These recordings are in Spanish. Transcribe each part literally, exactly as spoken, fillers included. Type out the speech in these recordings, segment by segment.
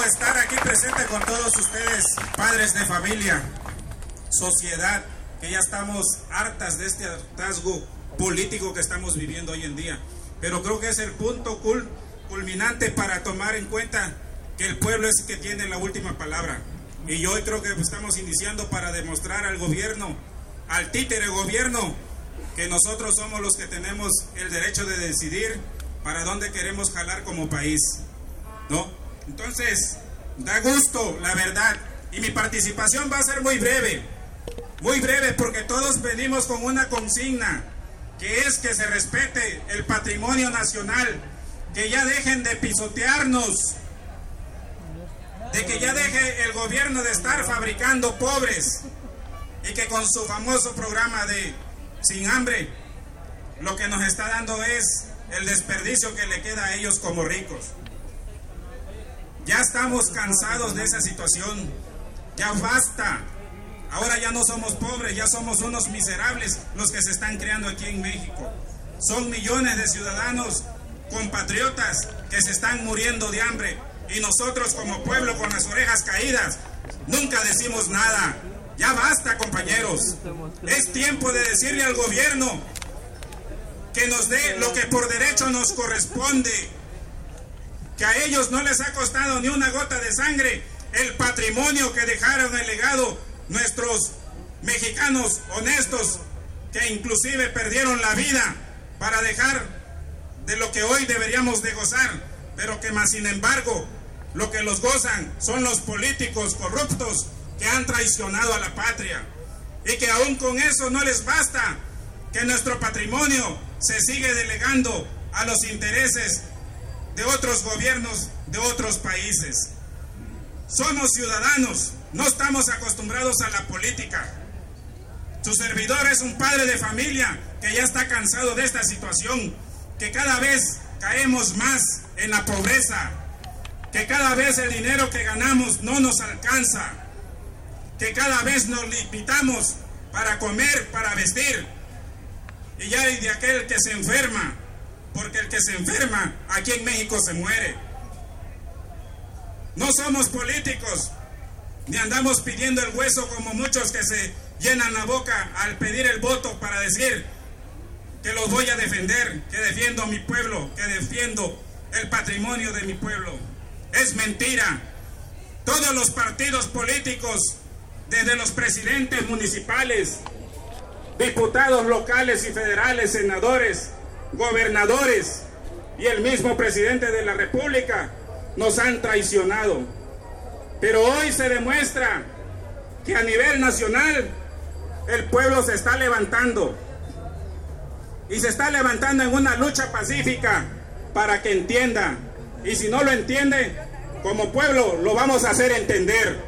estar aquí presente con todos ustedes, padres de familia, sociedad, que ya estamos hartas de este hartazgo político que estamos viviendo hoy en día. Pero creo que es el punto cul culminante para tomar en cuenta que el pueblo es el que tiene la última palabra. Y hoy creo que estamos iniciando para demostrar al gobierno, al títere gobierno, que nosotros somos los que tenemos el derecho de decidir para dónde queremos jalar como país, ¿no? Entonces, da gusto, la verdad, y mi participación va a ser muy breve, muy breve, porque todos venimos con una consigna, que es que se respete el patrimonio nacional, que ya dejen de pisotearnos, de que ya deje el gobierno de estar fabricando pobres, y que con su famoso programa de Sin Hambre, lo que nos está dando es el desperdicio que le queda a ellos como ricos. Ya estamos cansados de esa situación, ya basta. Ahora ya no somos pobres, ya somos unos miserables los que se están creando aquí en México. Son millones de ciudadanos, compatriotas, que se están muriendo de hambre, y nosotros como pueblo con las orejas caídas nunca decimos nada. Ya basta, compañeros. Es tiempo de decirle al gobierno que nos dé lo que por derecho nos corresponde, que a ellos no les ha costado ni una gota de sangre el patrimonio que dejaron el legado nuestros mexicanos honestos, que inclusive perdieron la vida para dejar de lo que hoy deberíamos de gozar, pero que más sin embargo lo que los gozan son los políticos corruptos que han traicionado a la patria, y que aún con eso no les basta, que nuestro patrimonio se sigue delegando a los intereses de otros gobiernos de otros países. Somos ciudadanos, no estamos acostumbrados a la política. Su servidor es un padre de familia que ya está cansado de esta situación, que cada vez caemos más en la pobreza, que cada vez el dinero que ganamos no nos alcanza, que cada vez nos limitamos para comer, para vestir, y ya hay de aquel que se enferma, porque el que se enferma aquí en México se muere. No somos políticos, ni andamos pidiendo el hueso como muchos que se llenan la boca al pedir el voto para decir que los voy a defender, que defiendo a mi pueblo, que defiendo el patrimonio de mi pueblo. Es mentira. Todos los partidos políticos, desde los presidentes municipales, diputados locales y federales, senadores, gobernadores y el mismo presidente de la República, nos han traicionado. Pero hoy se demuestra que a nivel nacional el pueblo se está levantando, y se está levantando en una lucha pacífica para que entienda, y si no lo entiende, como pueblo lo vamos a hacer entender.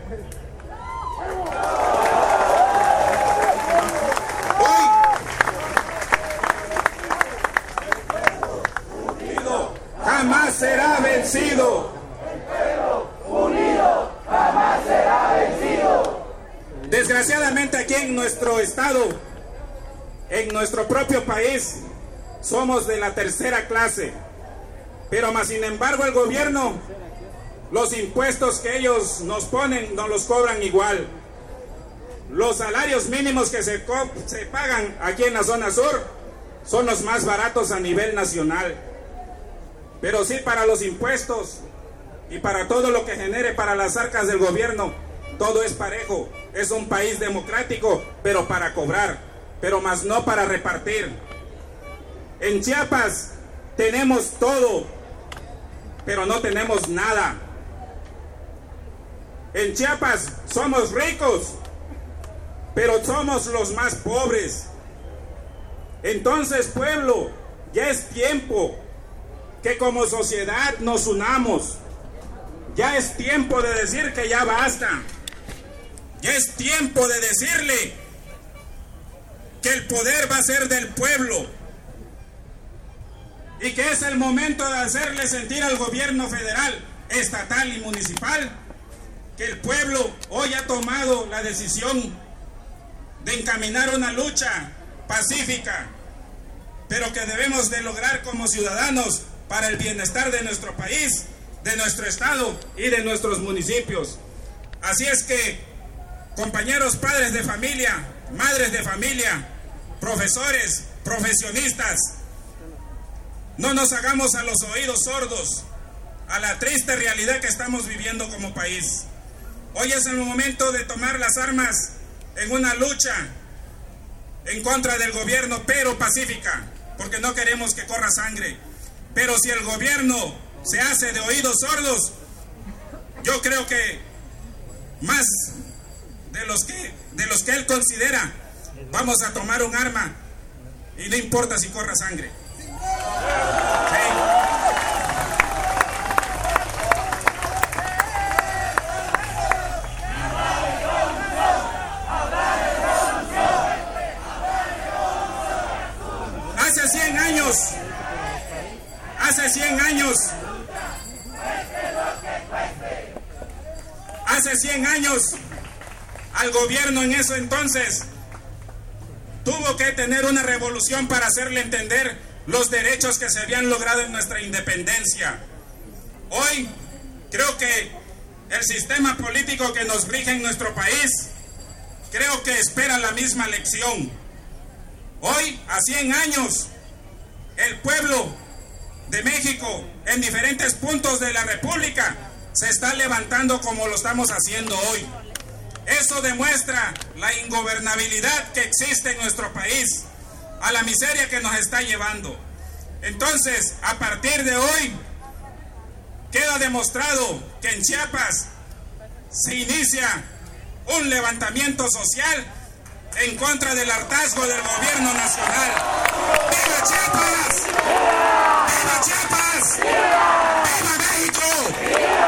Jamás será vencido. El pueblo unido jamás será vencido. Desgraciadamente aquí en nuestro estado, en nuestro propio país, somos de la tercera clase, pero más sin embargo el gobierno, los impuestos que ellos nos ponen nos los cobran igual. Los salarios mínimos que se, se pagan aquí en la zona sur son los más baratos a nivel nacional. Pero sí, para los impuestos y para todo lo que genere para las arcas del gobierno, todo es parejo. Es un país democrático, pero para cobrar, pero más no para repartir. En Chiapas tenemos todo, pero no tenemos nada. En Chiapas somos ricos, pero somos los más pobres. Entonces, pueblo, ya es tiempo que como sociedad nos unamos. Ya es tiempo de decir que ya basta. Ya es tiempo de decirle que el poder va a ser del pueblo, y que es el momento de hacerle sentir al gobierno federal, estatal y municipal que el pueblo hoy ha tomado la decisión de encaminar una lucha pacífica, pero que debemos de lograr como ciudadanos para el bienestar de nuestro país, de nuestro estado y de nuestros municipios. Así es que, compañeros padres de familia, madres de familia, profesores, profesionistas, no nos hagamos a los oídos sordos a la triste realidad que estamos viviendo como país. Hoy es el momento de tomar las armas en una lucha en contra del gobierno, pero pacífica, porque no queremos que corra sangre. Pero si el gobierno se hace de oídos sordos, yo creo que más de los que, de los que él considera, vamos a tomar un arma y no importa si corra sangre. Sí. Hace cien años, hace cien años, hace cien años, al gobierno en eso entonces tuvo que tener una revolución para hacerle entender los derechos que se habían logrado en nuestra independencia. Hoy creo que el sistema político que nos rige en nuestro país, creo que espera la misma lección. Hoy, a cien años, el pueblo de México, en diferentes puntos de la República, se está levantando como lo estamos haciendo hoy. Eso demuestra la ingobernabilidad que existe en nuestro país, a la miseria que nos está llevando. Entonces, a partir de hoy, queda demostrado que en Chiapas se inicia un levantamiento social en contra del hartazgo del gobierno nacional. ¡Viva Chiapas! ¡Viva Chiapas! ¡Viva México!